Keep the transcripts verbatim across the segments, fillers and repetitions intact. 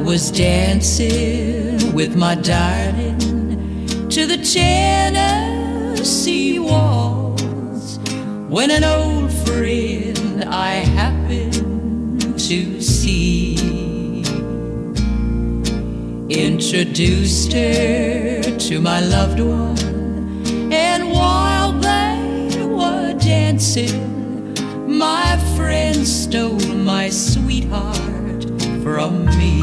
was dancing with my darling to the Tennessee waltz when an old friend I happened to see introduced her to my loved one, and while they were dancing, my friend stole my sweetheart from me.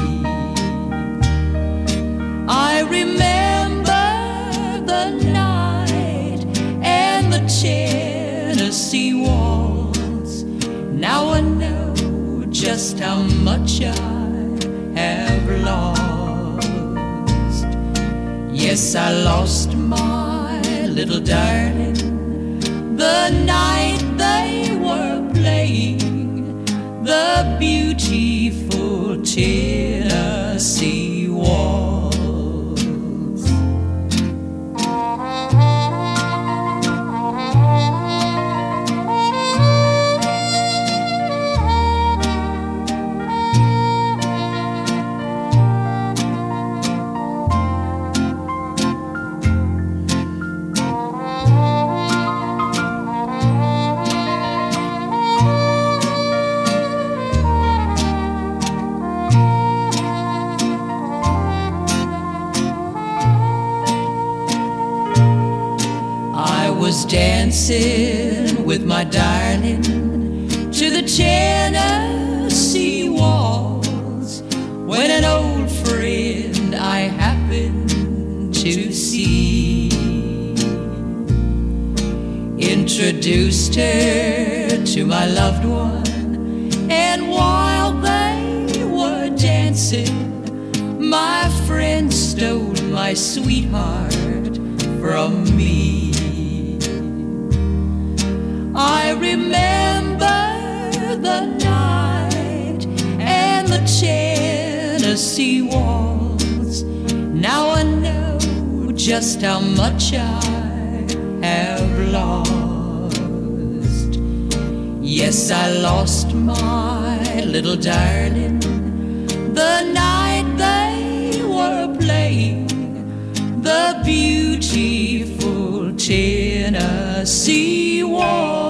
I remember the night and the Tennessee waltz. Now I know just how much I have lost. Yes, I lost my little darling the night they were playing the beautiful Tennessee waltz. Dancing with my darling to the Tennessee waltz when an old friend I happened to see introduced her to my loved one, and while they were dancing, my friend stole my sweetheart from me. I remember the night and the Tennessee waltz. Now I know just how much I have lost. Yes, I lost my little darling the night they were playing the beautiful Tennessee waltz.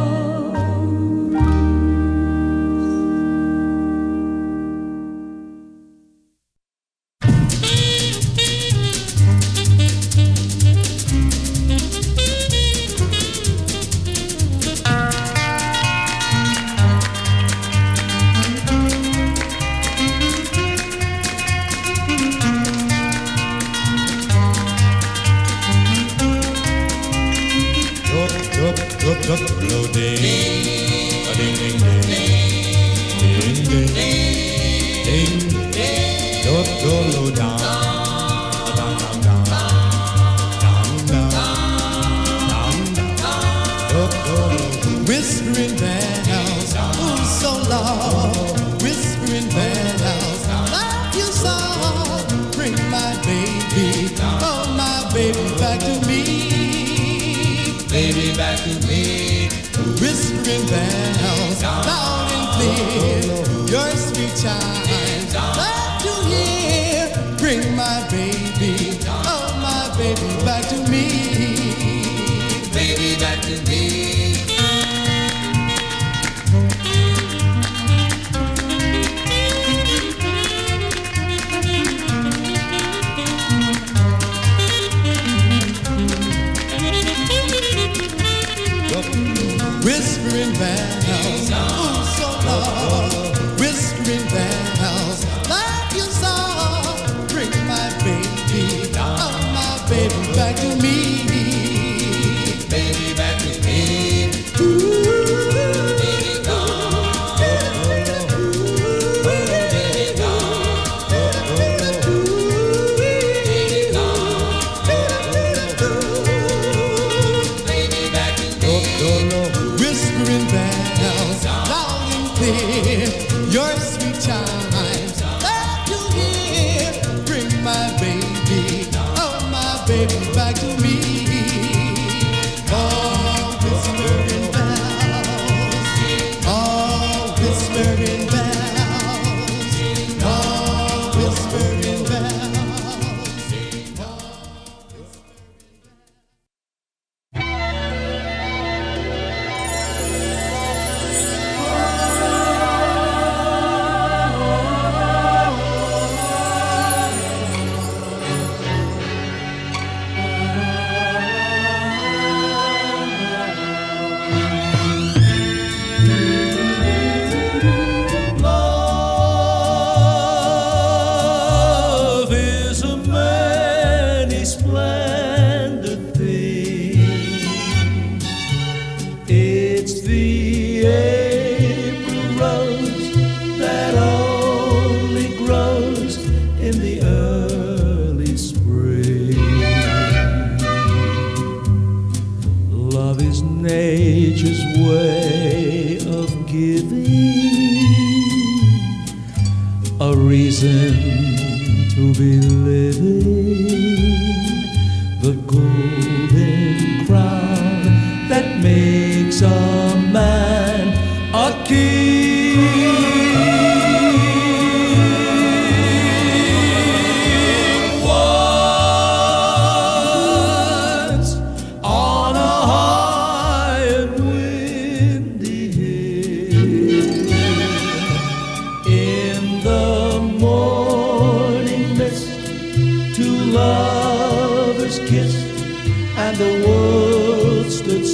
Whispering bells, oh so long. Whispering bells, like you saw. Bring my baby, oh my baby back to me. Baby back to me. Whispering bells, loud and clear. Your sweet chimes, glad to hear. Bring my baby, oh my baby back to me. Baby back to me. Whispering bells, oh so loud. Whispering bells, like you saw. Bring my baby, oh my baby back to me. Baby back to me. Ooh, baby gone. Baby gone. Baby gone. Baby back to me. Whispering bells, loud and clear. Your sweet chimes, glad to hear. Bring my baby, oh my baby back to me. Oh, whispering bells, oh, whispering bells, oh, nature's way of giving a reason to be living, the golden crown that makes a man a king. Once on a high and windy hill, in the morning mist, two lovers kissed and the world stood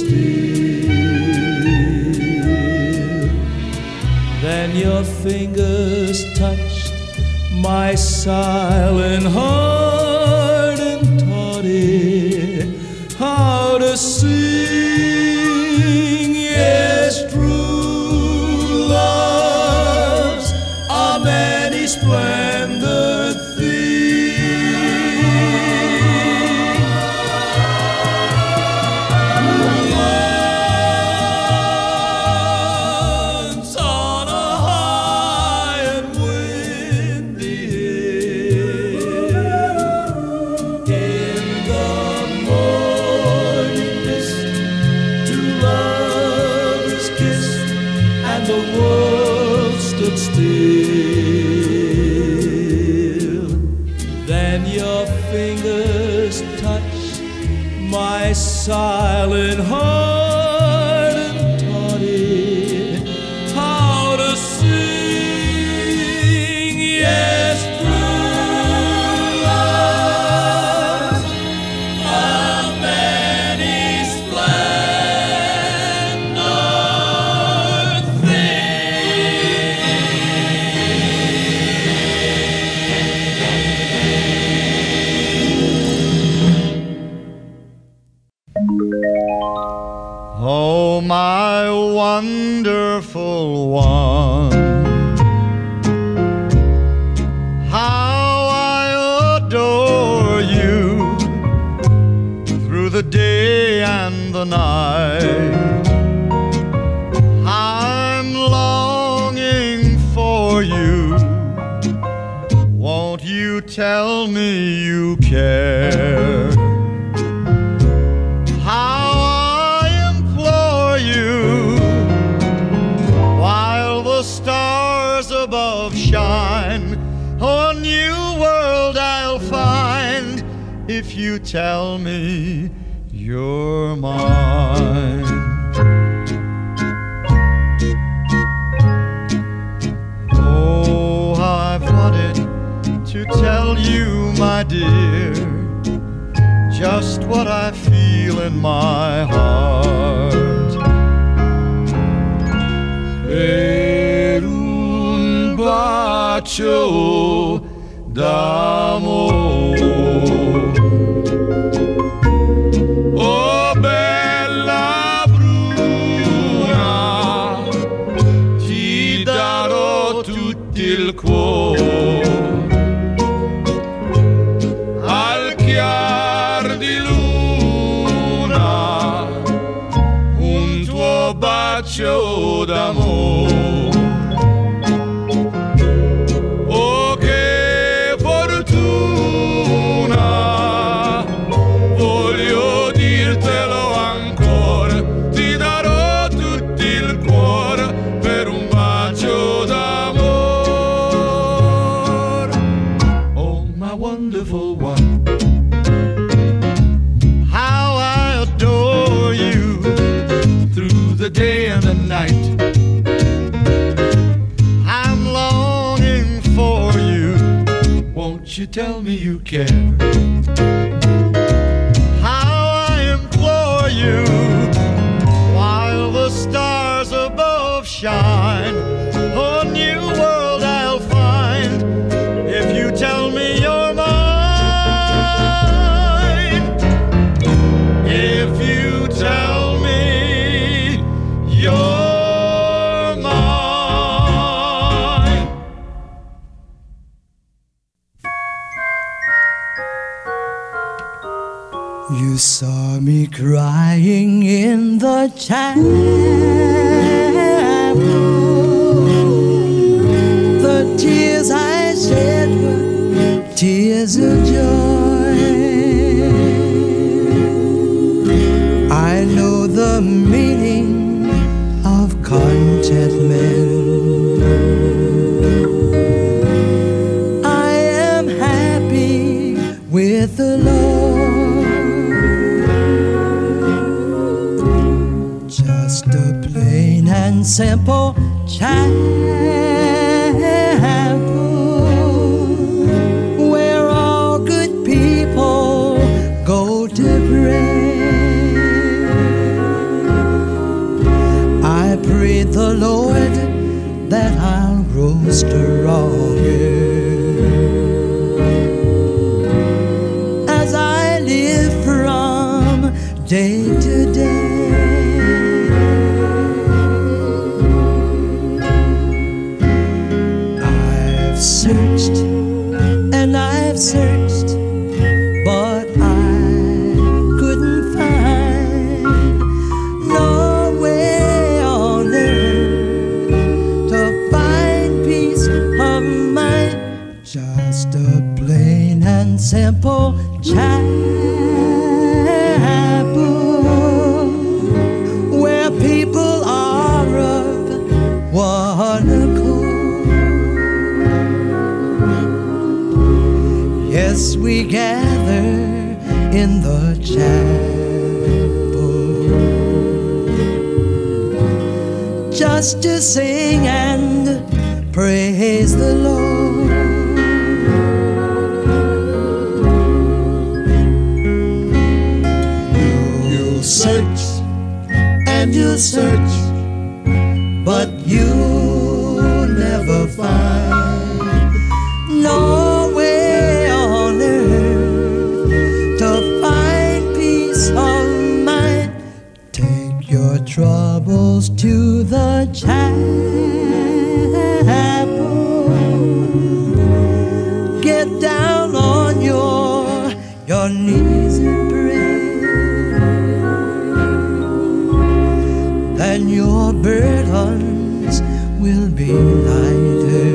still. Then your fingers touched my silent heart and taught it how to sing. Yes, true love's a many splendid thing. Once on a high and windy hill, in the morning mist, two lovers kissed and the world stood still. Then your fingers touched my silent heart and taught it how to sing. Yes, true love, a many splendid Oh, my wonderful one, how I adore you through the day and the night. I'm longing for you. Won't you tell me you care? How I implore you, while the stars above shine, a new world I'll find if you tell me you're mine. Oh, I've wanted to tell you, my dear, just what I feel in my heart. Per un bacio d'amore, oh bella bruna, ti darò tutto il cuore. Al chiar di luna, un tuo bacio d'amore. Oh, che fortuna, voglio dirtelo ancora, ti darò tutto il cuore per un bacio d'amore. Oh, my wonderful one, how I adore you through the day and the night. I'm longing for you. Won't you tell me you care? How I implore you, while the stars above shine, a new world I'll find if you tell me you're mine. If you tell me you're mine. You saw me crying in the chapel. The tears I shed were tears of joy. I know the meaning of contentment. I am happy with the Lord. Just a plain and simple chapel where all good people go to pray. I pray the Lord that I'll grow stronger as I live from day to day. I've searched and I've searched, but I couldn't find no way on earth to find peace of mind. Just a plain and simple chapel where people are of one accord. Yes, we gather in the chapel just to sing and praise the Lord. You'll search and you'll search, but you'll never find no way on earth to find peace of mind. Take your troubles to the chapel. Get down on your your knees and pray. Then your burdens will be lighter,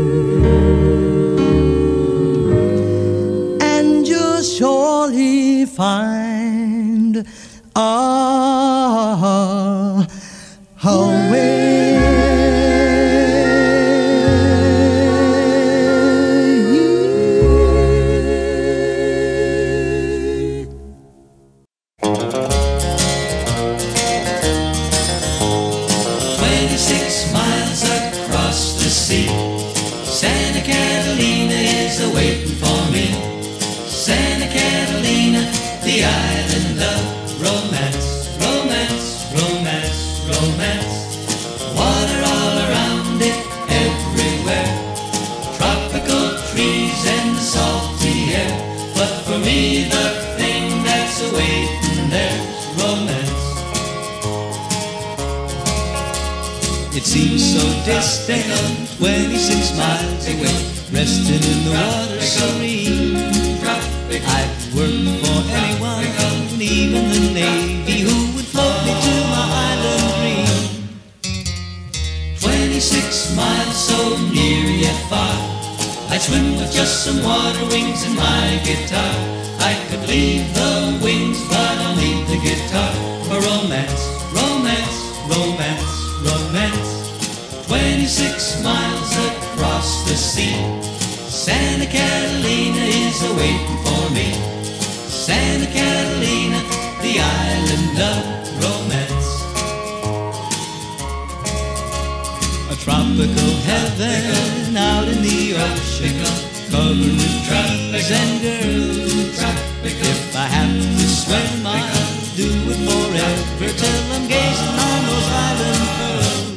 and you'll surely find a, a way. Twenty-six miles across the sea, Santa Catalina is a-waiting for me. Santa Catalina, the island of romance, romance, romance, romance. Water all around it, everywhere. Tropical trees and the salty air. But for me, the thing that's a-waiting there's romance. It seems so distant, twenty-six miles away, resting in the water serene. I'd work for anyone, even the Navy, who would float me to my island dream. Twenty-six miles, so near yet far. I'd swim with just some water wings and my guitar. I could leave the wings, but I'll need the guitar for romance, romance, romance, romance. Twenty-six miles across the sea, Santa Catalina is a-waiting for me. Santa Catalina, the island of romance. A tropical heaven out in the ocean, covered with trees and girls. If I have to swim, I'll do it forever till I'm gazing on those island pearls.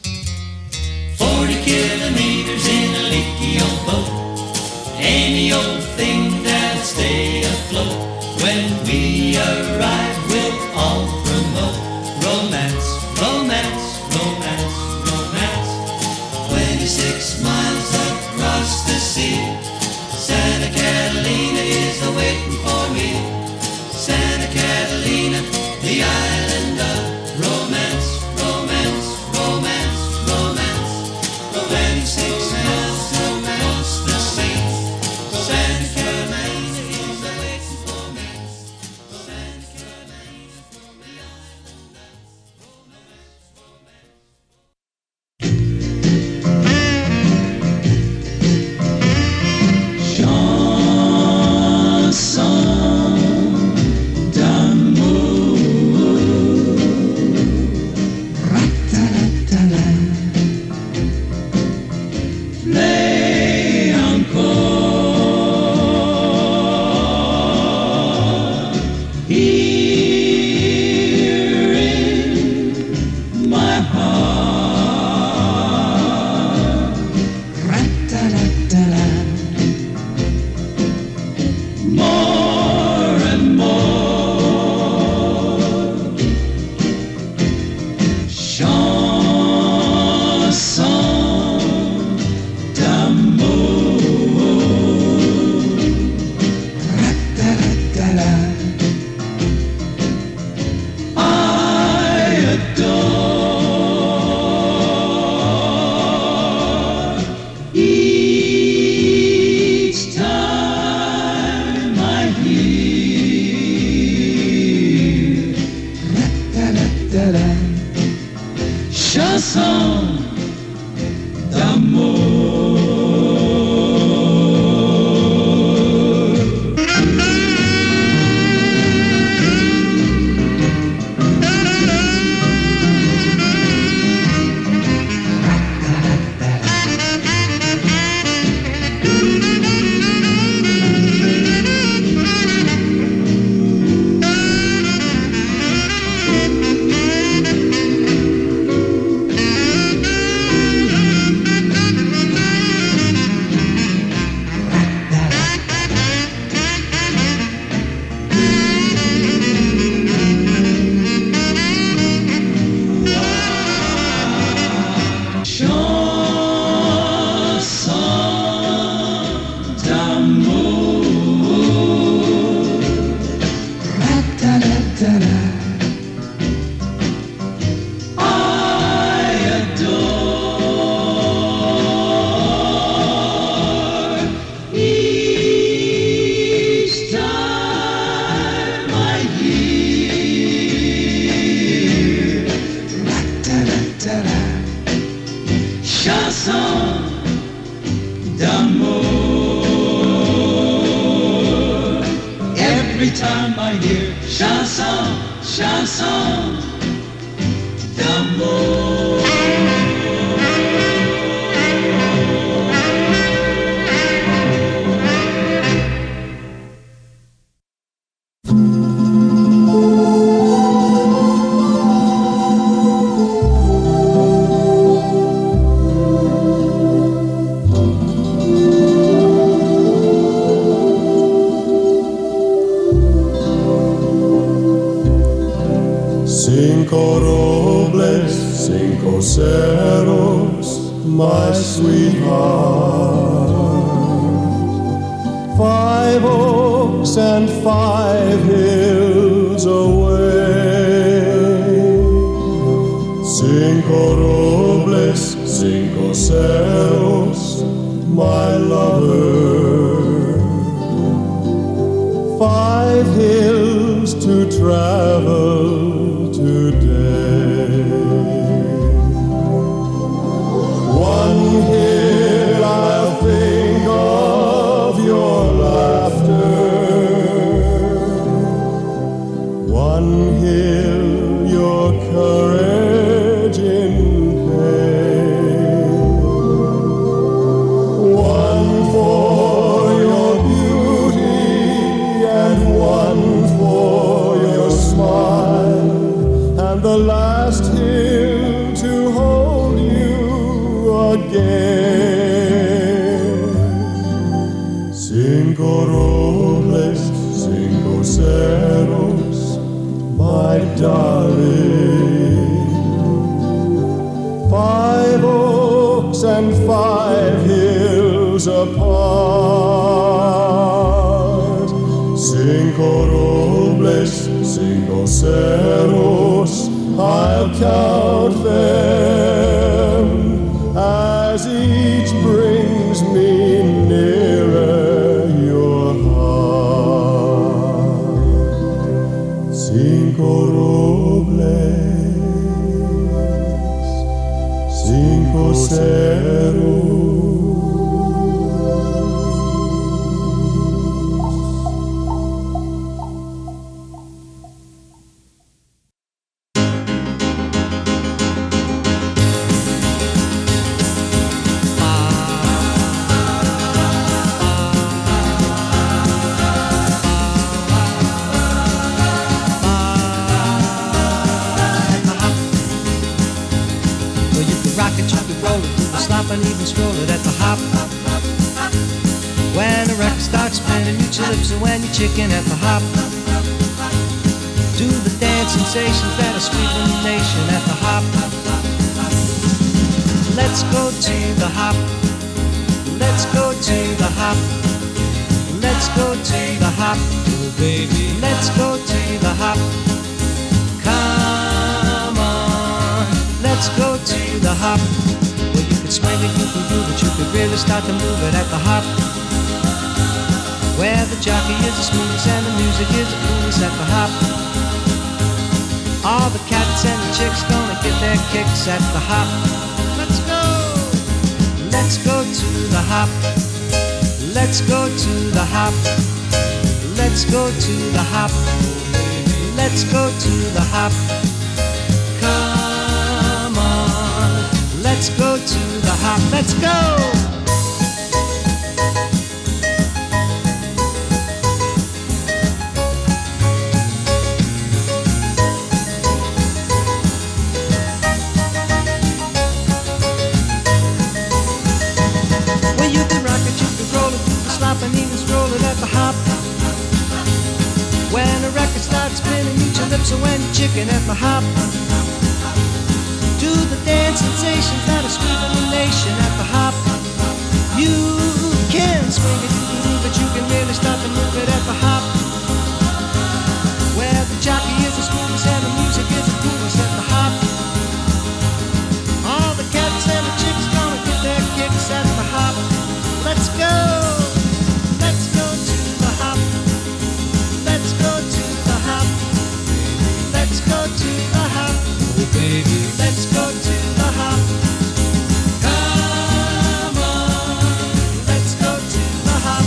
Forty kilometers in a leaky old boat, any old thing that'll stay afloat. When we arrive, we'll all promote romance, romance, romance, romance. Twenty-six miles across the sea, Santa Catalina is a-waiting for me. the island of romance, romance, romance, romance. Romancing smells across the sea. Santa Carolina is a waiting for me. Santa Carolina from the island of romance, romance. Every time I hear chanson, chanson d'amour. Cinco robles, cinco ceros, my sweetheart. Five oaks and five hills away. Cinco robles, cinco ceros, my lover. Five hills to travel today. One hill I'll think of your laughter. One hill your courage in pain. One for your beauty and one for your smile, and the last hill to hold you again. Cinco robles, cinco ceros, my darling. Five oaks and five hills apart. Cinco robles, Cinco ceros, I'll count them as each brings me nearer your heart. Cinco robles, cinco ceros. And even stroll it at the hop. When the record starts spinning, you lips and when you're chicken at the hop. Do the dance sensations that are sweeping the nation at the hop. Let's go to the hop. Let's go to the hop. Let's go to the hop. Oh baby, let's go to the hop. Come on, let's go to the hop. Swing it, you can do it, you can really start to move it at the hop. Where the jockey is the smoothest and the music is the coolest at the hop. All the cats and the chicks gonna get their kicks at the hop. Let's go! Let's go to the hop. Let's go to the hop. Let's go to the hop. Let's go to the hop. Come on, let's go to the hop. Let's go! Well, you can rock it, you can roll it, you can slop and even stroll it at the hop. When the record starts spinning, eat your lips and when you're chicken at the hop. Do the dance sensations that are sweeping the nation at the hop. You can swing it, you can move it, you can really start to move it at the hop. Where the jockey is the smoothest and the music is the coolest at the hop. All the cats and the chicks gonna get their kicks at the hop. Let's go, let's go to the hop. Let's go to the hop. Let's go to the hop. Oh baby, let's go to the hop. Come on, let's go to the hop.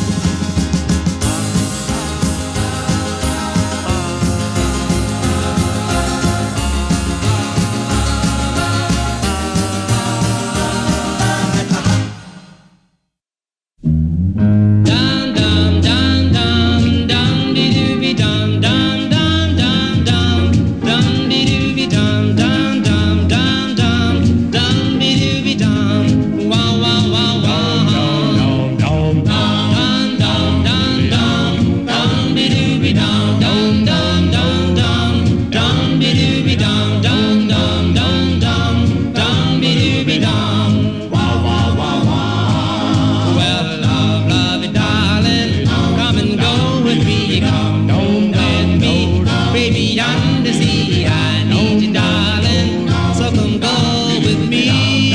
Dum dum dum dum dum dee doo be dum dum dum dum dum dum dee doo be dum dum dum dum dum dum be doo be dum wow wow wow wow dum dum dum dum dum dum be doo be dum dum dum dum dum dum be doo be dum dum dum dum dum dum be doo be dum wow wow wow wow. Well, love, love it, darling, come and go with me, come with me, baby, yonder sea, I need you, darling, so come go with me.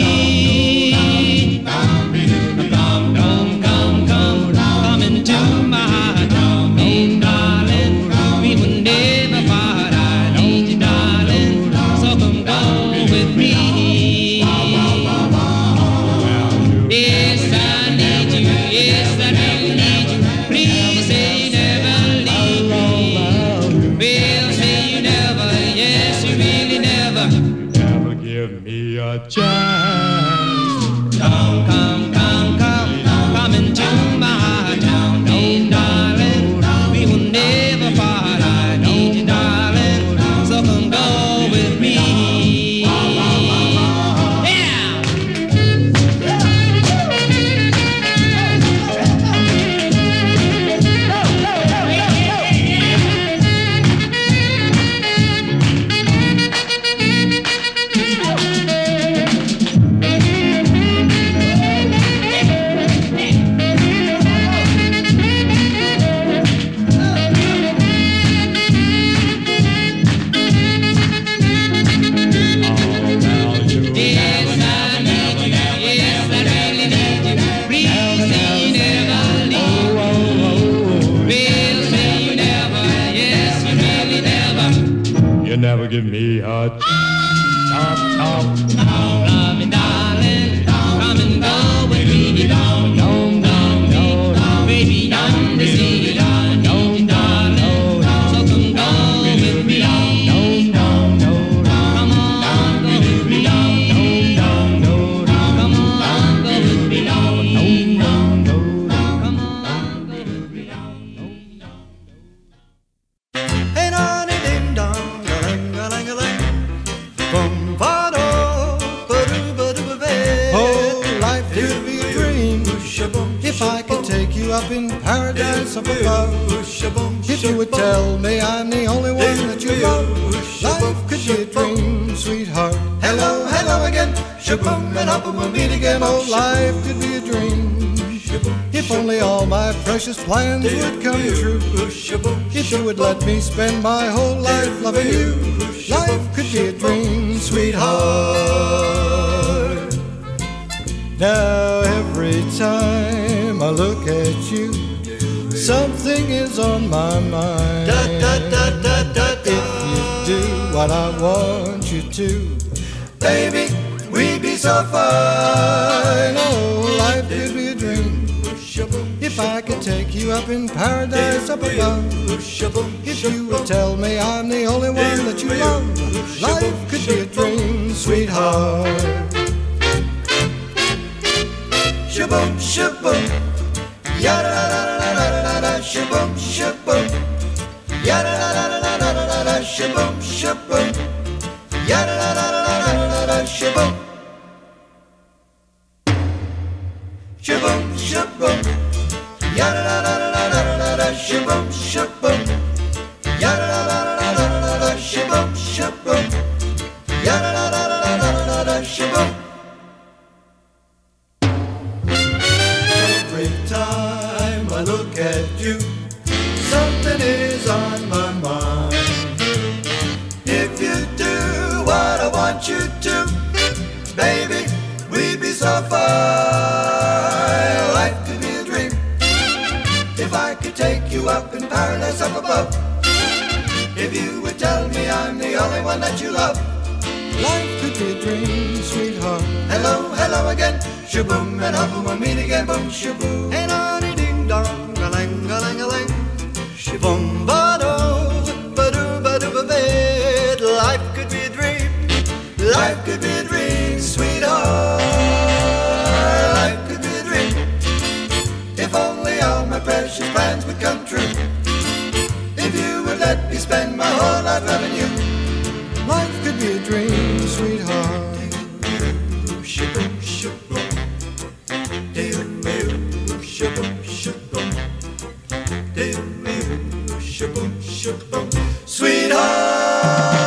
Come, come, come, come, come into my heart, come, darling, we will never part, I need you, darling, so come go with me. Yes, I need you, yes, I do need you, please say you never leave me. Well, say you never, yes, you really never. Never give me a chance. Come, come, come, come, come into my heart, darling, darling, we will never part, I need you, darling, so come go with me. Yeah! You never give me a chop, chop. Love me, darling, come and go with me. Down, down, down, down, baby, down the sea. Down, down, darling, so come go with me. Down, down, down, come on, go with me. Down, down, down, come on, go with me. Down, down, down, come on, go with me. Down, down. Hey, nonny ding dong, a-ling, a-ling, a-ling. Boom, ba-do, ba-do, ba-do, ba-ba. Oh, life could be a dream if I could take you up in paradise up above. If you would tell me I'm the only one that you love, life could be a dream, sweetheart. Hello, hello again. Shaboom, and up and we'll meet again. Oh, life could be a dream if only all my precious plans would come true. If you would let me spend my whole life loving you, life could be a dream, sweetheart. Now every time I look at you, something is on my mind. Da, da, da, da, da, da. If you do what I want you to, Baby, we'd be so fine. oh, life could be a dream if I could take you up in paradise up above. If you would tell me I'm the only one that you love, life could be a dream, sweetheart. Shaboom, shaboom, yada da da da da da da. Shaboom, shaboom, yada da da da da da da. Shaboom, shaboom, yada da da da da da da. Shaboom, shaboom, shaboom, yada da da da da da da. Shaboom, shaboom, yada da da da da da da. Shaboom, shaboom, yada da da da da da da. Shaboom. Every time I look at you, something is on my mind. If you do what I want you to, baby, we'd be so fine. Life could be a dream if I could take you up in paradise up above. If you would tell me I'm the only one that you love. Life could be a dream, sweetheart. Hello, hello again. Shaboom, and up and we'll meet again. Boom, shaboom. Hey, nonny ding dong, a lang, a lang, a lang. Shaboom, ba-do, ba-do, ba-do, ba-bed. Life could be a dream. Life could be a dream, sweetheart. Life could be a dream if only all my precious plans would come true. If you would let me spend my whole life loving you. Life could be a dream, sweetheart. Shaboom, shaboom, doo-doo, shaboom, shaboom, doo-doo, shaboom, shaboom, sweetheart.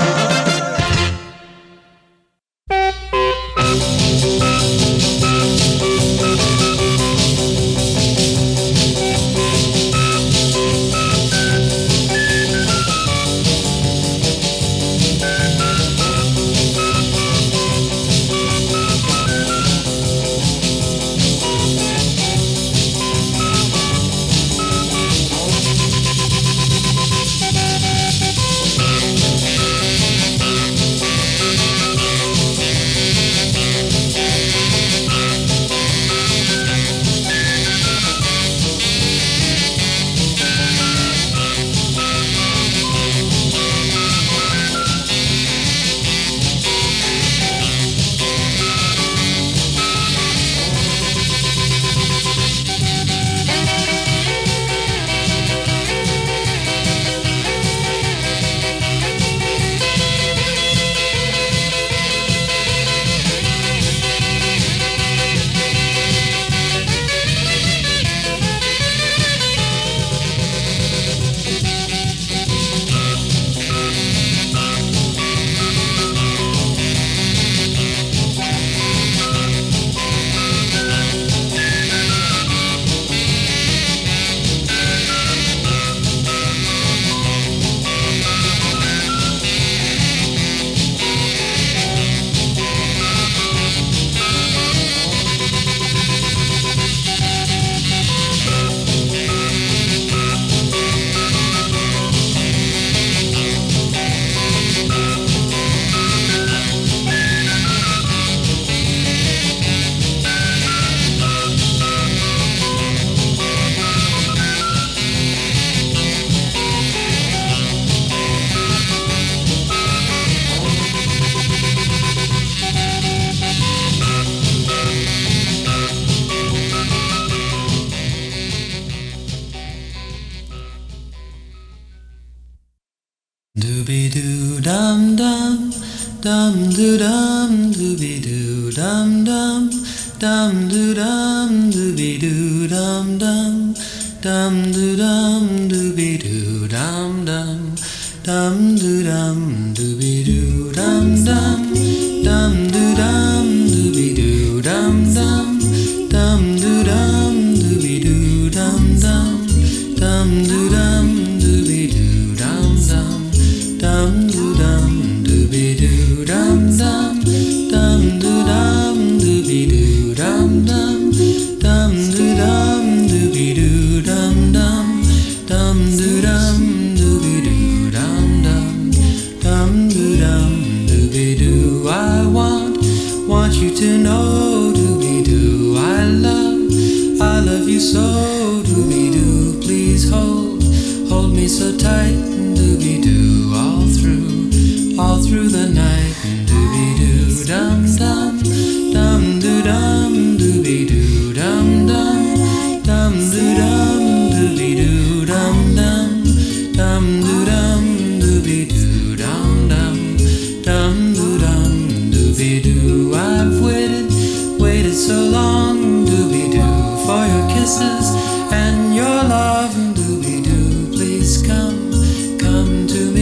Dooby doo dum dum, dum doo dum, dooby doo dum dum, dum doo dum, dooby doo dum dum, dum doo dum, dooby doo dum dum, dum doo dum, dooby doo dum dum, dum doo dum, dooby doo dum dum, dum doo dum, dooby doo dum dum, dum doo dum, dooby doo dum dum. Dum doo dum dooby doo dum dum, dum doo dum dooby doo dum dum, dum doo dum dooby doo dum dum, dum doo dum dooby doo dum dum, dum doo dum dooby doo. I want, want you to know, dooby doo. I love, I love you so, dooby doo. Please hold, hold me so tight, dooby doo. All through, all through the night, dooby doo dum dum, dum doo dum, dooby doo dum dum, dum doo dum, dooby doo dum dum, dum doo dum, dooby doo dum dum, dum doo dum, dooby doo. I've waited, waited so long, dooby doo, for your kisses and your love, dooby doo. Please come, come to me.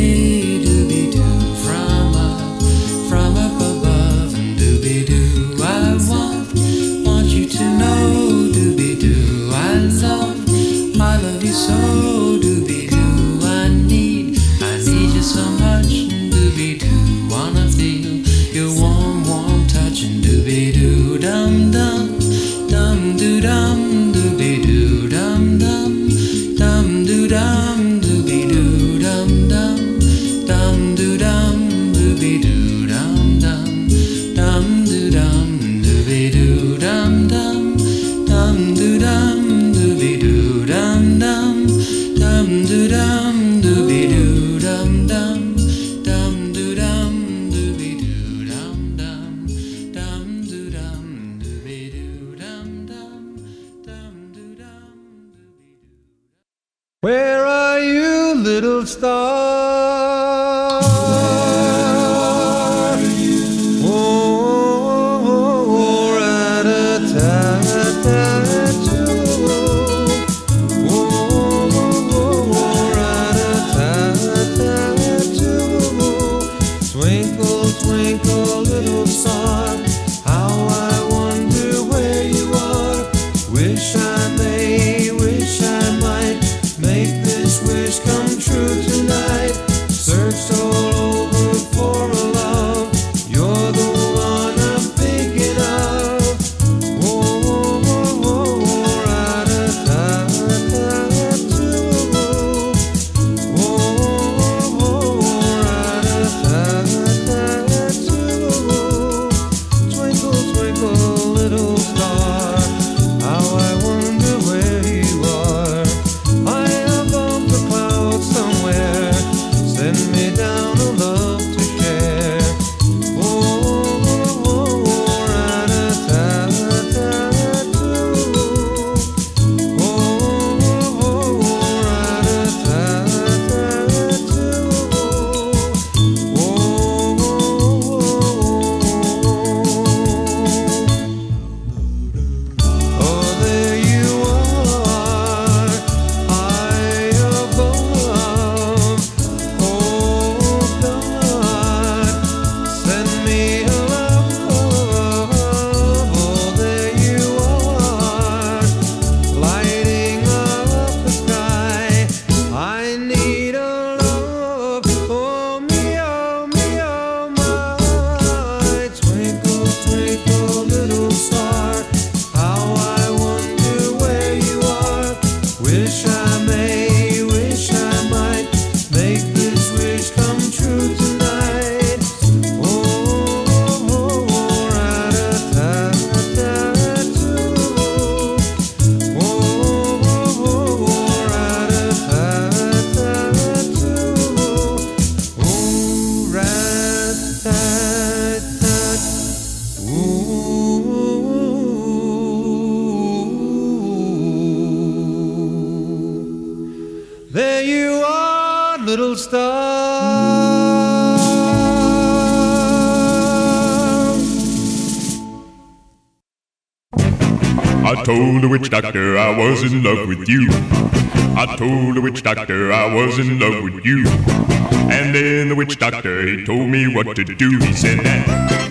the witch doctor I was in love with you. I told the witch doctor I was in love with you. And then the witch doctor, he told me what to do. He said that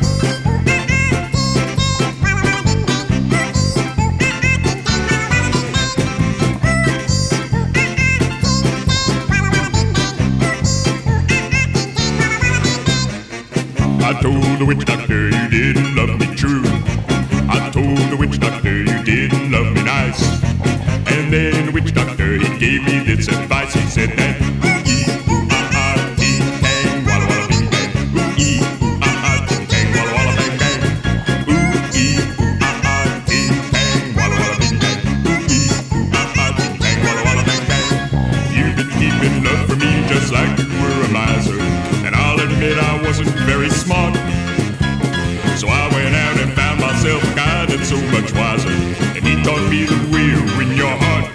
I told the witch doctor you didn't love me true. I told the witch doctor you didn't love me nice. And then the witch doctor, he gave me this advice. He said that ooh-ee, ooh-ah-ah, ting-tang, walla walla bing bang. Ooh-ee, ooh-ah-ah, ting-tang, walla walla bang bang. Ooh-ee, ooh-ah-ah, ting-tang, walla walla bing bang. Ooh-ee, ooh-ah-ah, ting-tang, walla walla bang bang. You've been keeping love for me just like you were a miser. And I'll admit I wasn't very smart. So I went out and found myself a guy that's so much wiser. And he taught me the way to win your heart.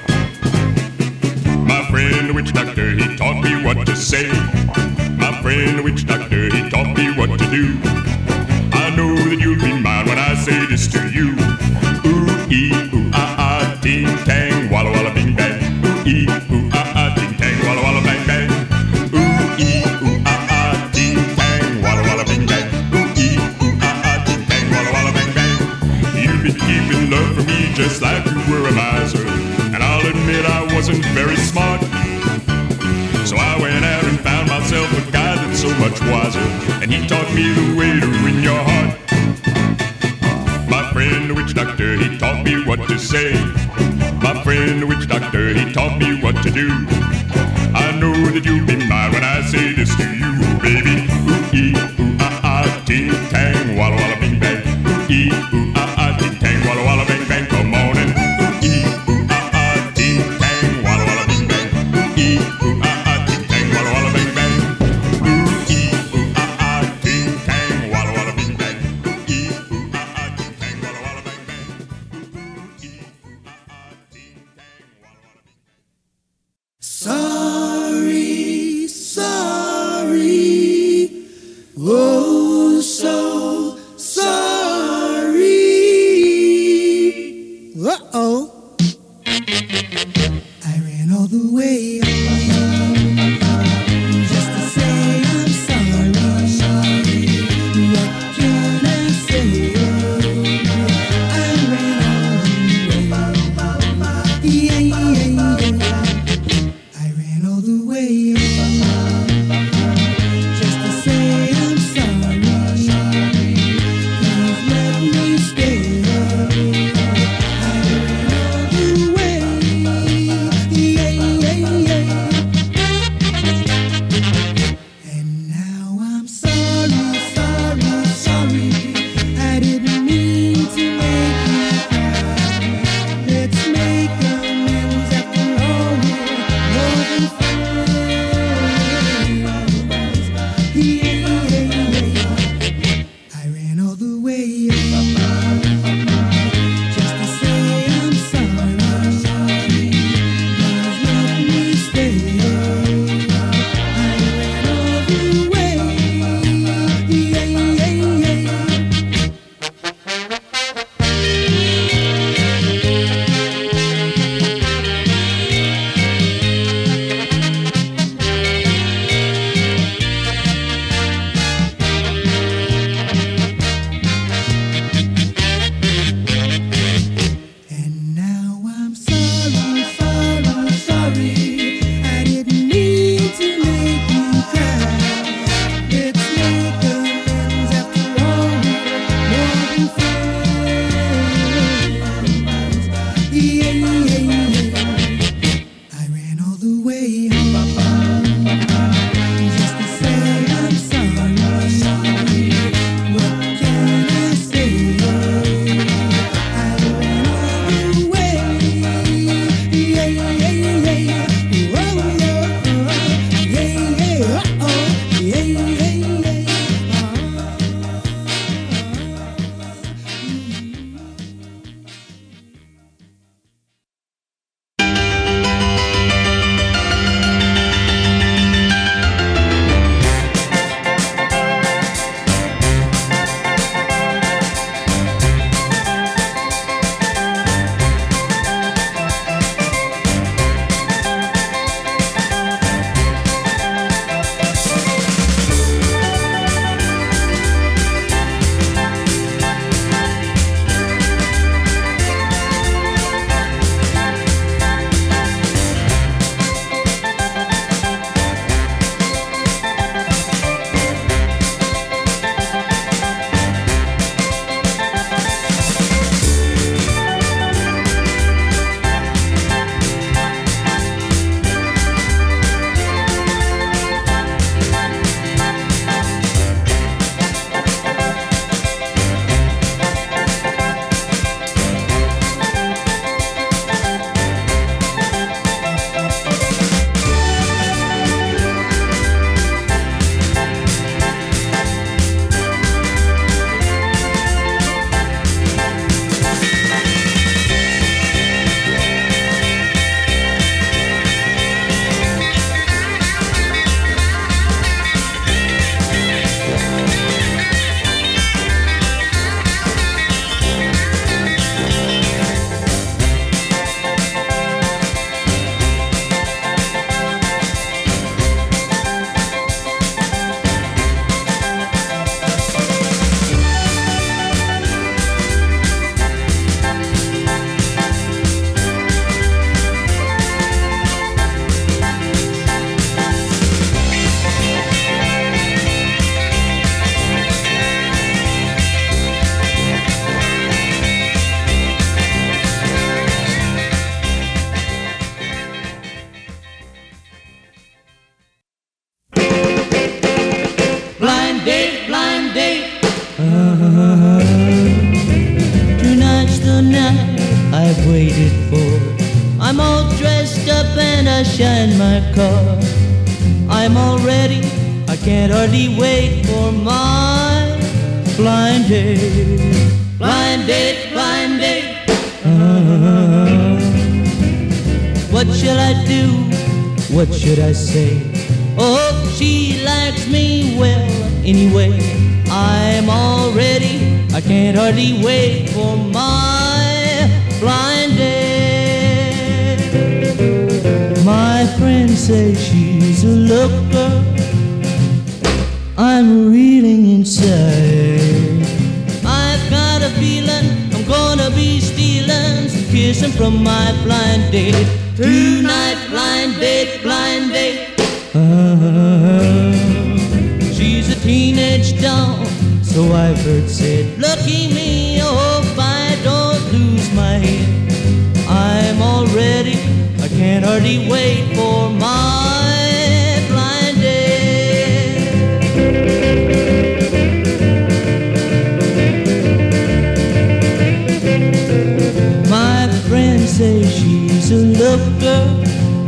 My friend the witch doctor, he taught me what to say. My friend the witch doctor, he taught me what to do. I know that you'll be mine when I say this to you. Ooh-ee, ooh-ah-ah, ting-tang, walla walla bing bang. Ooh-ee, ooh-ah-ah, ting-tang, walla walla bang bang. Ooh-ee, ooh-ah-ah, ting-tang, walla walla bing bang. Ooh-ee, ooh-ah-ah, ting-tang, walla walla bang bang. You've been keeping love for me just like you were a miser. And I'll admit I wasn't very smart. So I went out and found myself a guy that's so much wiser. And he taught me the way to win your heart. My friend the witch doctor, he taught me what to say. My friend the witch doctor, he taught me what to do. I know that you'll be mine when I say this to you, oh baby. Ooh-ee, ooh-ah-ah, ting-tang, walla walla bing bang. Ooh-ee, ooh-ah-ah, ting-tang, walla walla bang bang. Come on and ooh-ee, ooh-ah-ah, ting-tang, walla walla bing bang. Ooh-ee, ooh-ah-ah, ting-tang, walla walla bang bang. Ooh-ee, ooh-ah-ah, ting-tang, walla walla bing bang. Ooh-ee, ooh-ah-ah, ting-tang, walla walla bang bang. Ooh-ee, ooh-ah-ah, ting-tang, walla walla bing bang. Sorry, sorry, oh so sorry. Uh-oh. I ran all the way just to say I'm sorry. What can I say? I ran all the way. Yeah, yeah, yeah. I ran all the way just to say I'm sorry. waited for. I'm all dressed up and I shine my car. I'm all ready, I can't hardly wait for my blind date. Blind date, blind date. Uh, what shall I do? What should I say? Oh, she likes me well anyway. I'm all ready, I can't hardly wait for my blind date. My friends say she's a looker, I'm reeling inside. I've got a feeling I'm gonna be stealing some kissing from my blind date. Tonight, blind date, blind date. Uh, she's a teenage doll, so I've heard said. Lucky me, I hope I don't lose my head. I'm all ready, I can't hardly wait for my blind date. My friends say she's a looker,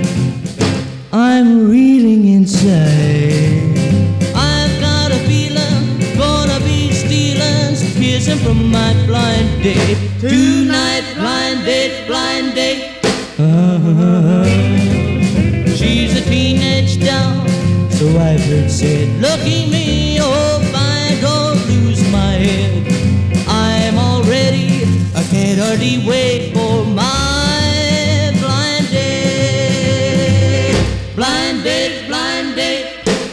I'm reeling inside. I've got a feeling, gonna be stealing some kissing from my blind date. Tonight, blind date, blind date. Uh, she's a teenage doll, so I've heard said. Lucky me, hope I don't lose my head. I'm all ready, I can't hardly wait for my blind date. Blind date, blind date.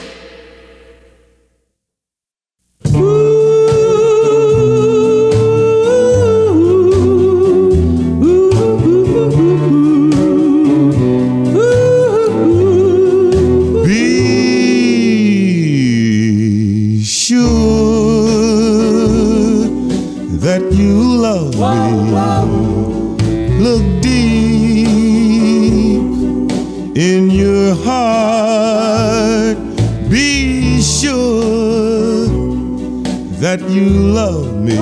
Be sure that you love me. Look deep in your heart. Be sure that you love me.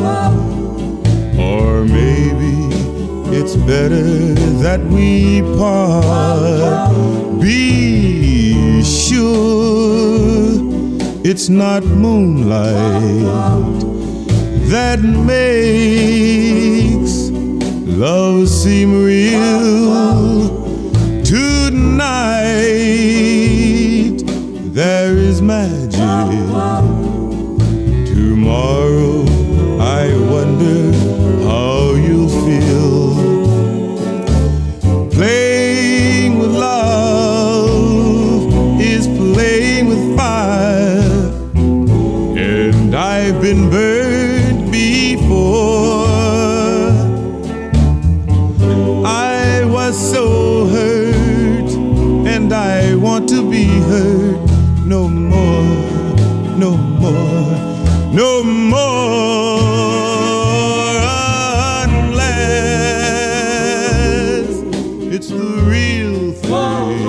Or maybe it's better that we part. Be sure it's not moonlight that makes love seem real. Tonight there is magic. Tomorrow I wonder how you'll feel. Playing with love is playing with fire, and I've been burned before. I was so hurt, and I want to be hurt no more, no more, no more, unless it's the real thing.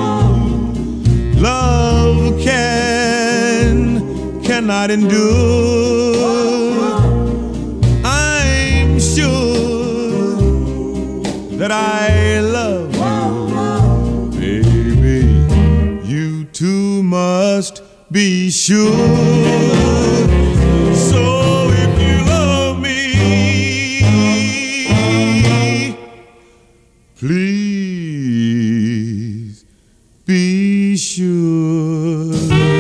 Love can, cannot endure. I'm sure that I love you, baby. You too must be sure. So if you love me, please be sure.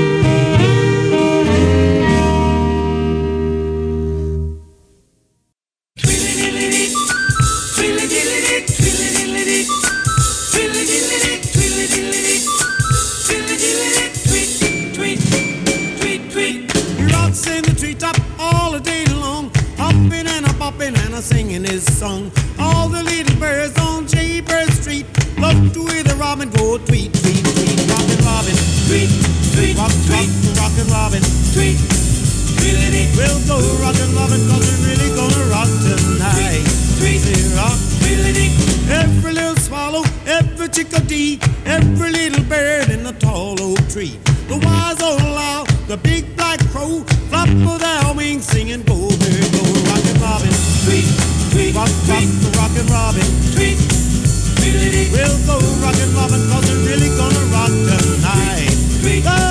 Singing his song. All the little birds on Jaybird Street love to hear the robin go tweet, tweet, tweet. Rockin' Robin, tweet, tweet, rock, tweet, rockin' Robin, tweet, tweet. We'll go rockin' Robin 'cause we're really gonna rock tonight. Tweet, tweet, rock, tweet. Every little swallow, every chickadee, every little bird in the tall oak tree. The wise old owl, the big black crow, flap of their wings singing go bird go. Rockin' Robin, tweet, tweet, rock, rock, rockin' rockin' Robin, tweet, tweet, we'll go rockin' Robin, cause we're really gonna rock tonight. Tweet, go!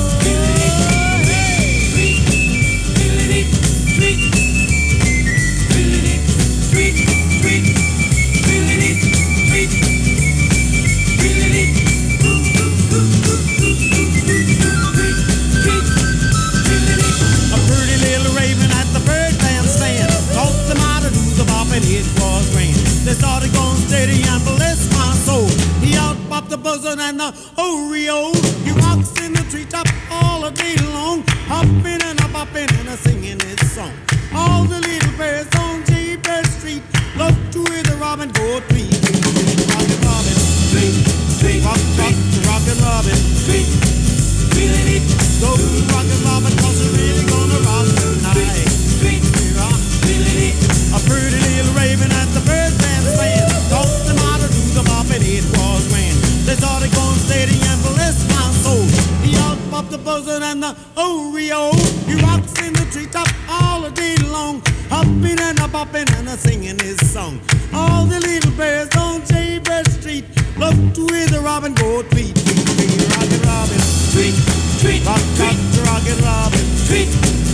It was rain. They started going steady and bless my soul. He out popped the buzzard and the Oreo. He rocks in the treetop all day long, hopping and a bopping and a singing his song. All the little birds on Jaybird Street love to hear the robin go tweet, tweet, tweet, rockin' Robin, tweet, tweet, rock, rock, rockin' Robin, tweet, tweet, tweet, go rockin' Robin, cause we're really gonna rock tonight. Tweet, tweet, rock, tweet, tweet. A pretty little raven at the bird band playing, taught them how to do the bop and it was grand. They started going steady and bless my soul. He out popped the buzzard and the Oreo. He rocks in the treetop all day long, hopping and a bopping and a singing his song. All the little birds on Jaybird Street love to hear the robin go tweet, tweet, tweet, rockin' Robin, tweet, tweet, rock, rock, rockin' Robin, tweet.